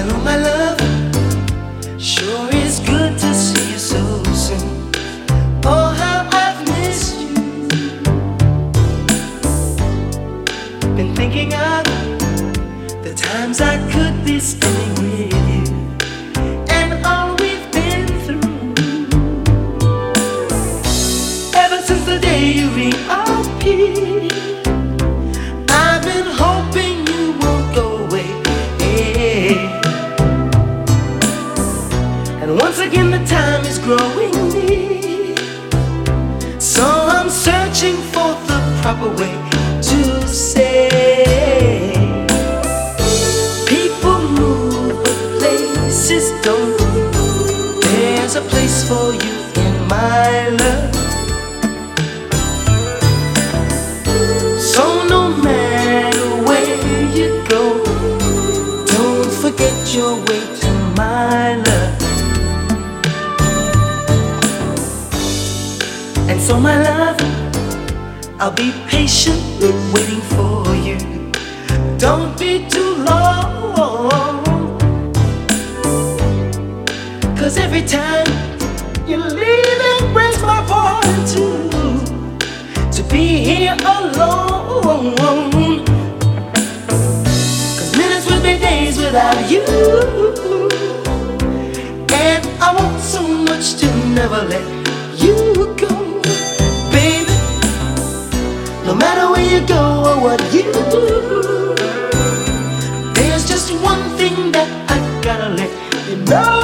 Hello, my love. Sure is good to see you so soon. Oh, how I've missed you. Been thinking of the times I could be spending with you and all we've been through. Ever since the day you reappeared, I've been hoping you won't go away. And once again the time is growing near, so I'm searching for the proper way to say, people move but places don't. There's a place for you in my love. So no matter where you go, don't forget your way to my love. And so my love, I'll be patiently waiting for you. Don't be too long, 'cause every time you leave it breaks my heart in two, to be here alone. 'Cause minutes will be days without you, and I want so much to never let you go. No matter where you go or what you do, there's just one thing that I gotta let you know.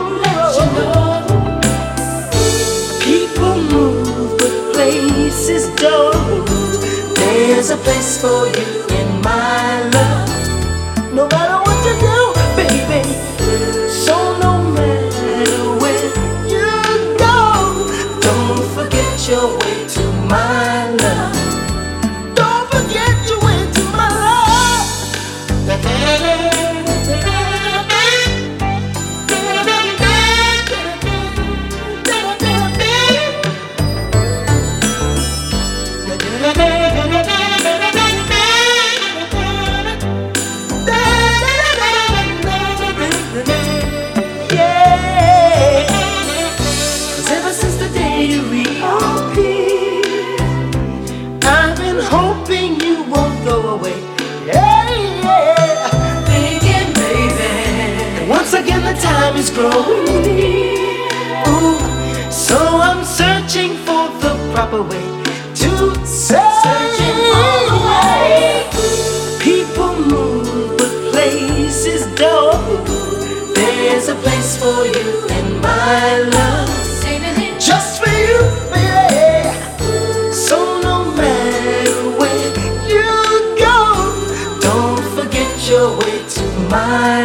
People move but places don't. There's a place for you in my love. No matter what you do, baby. So no matter where you go, don't forget your way to my love. Hoping you won't go away. Yeah, yeah. Thinking, baby. And once again the time is growing near. Ooh, so I'm searching for the proper way to say. Searching for the way. People move but places don't. There's a place for you in my love. Just for you, baby. So no matter where you go, don't forget your way to my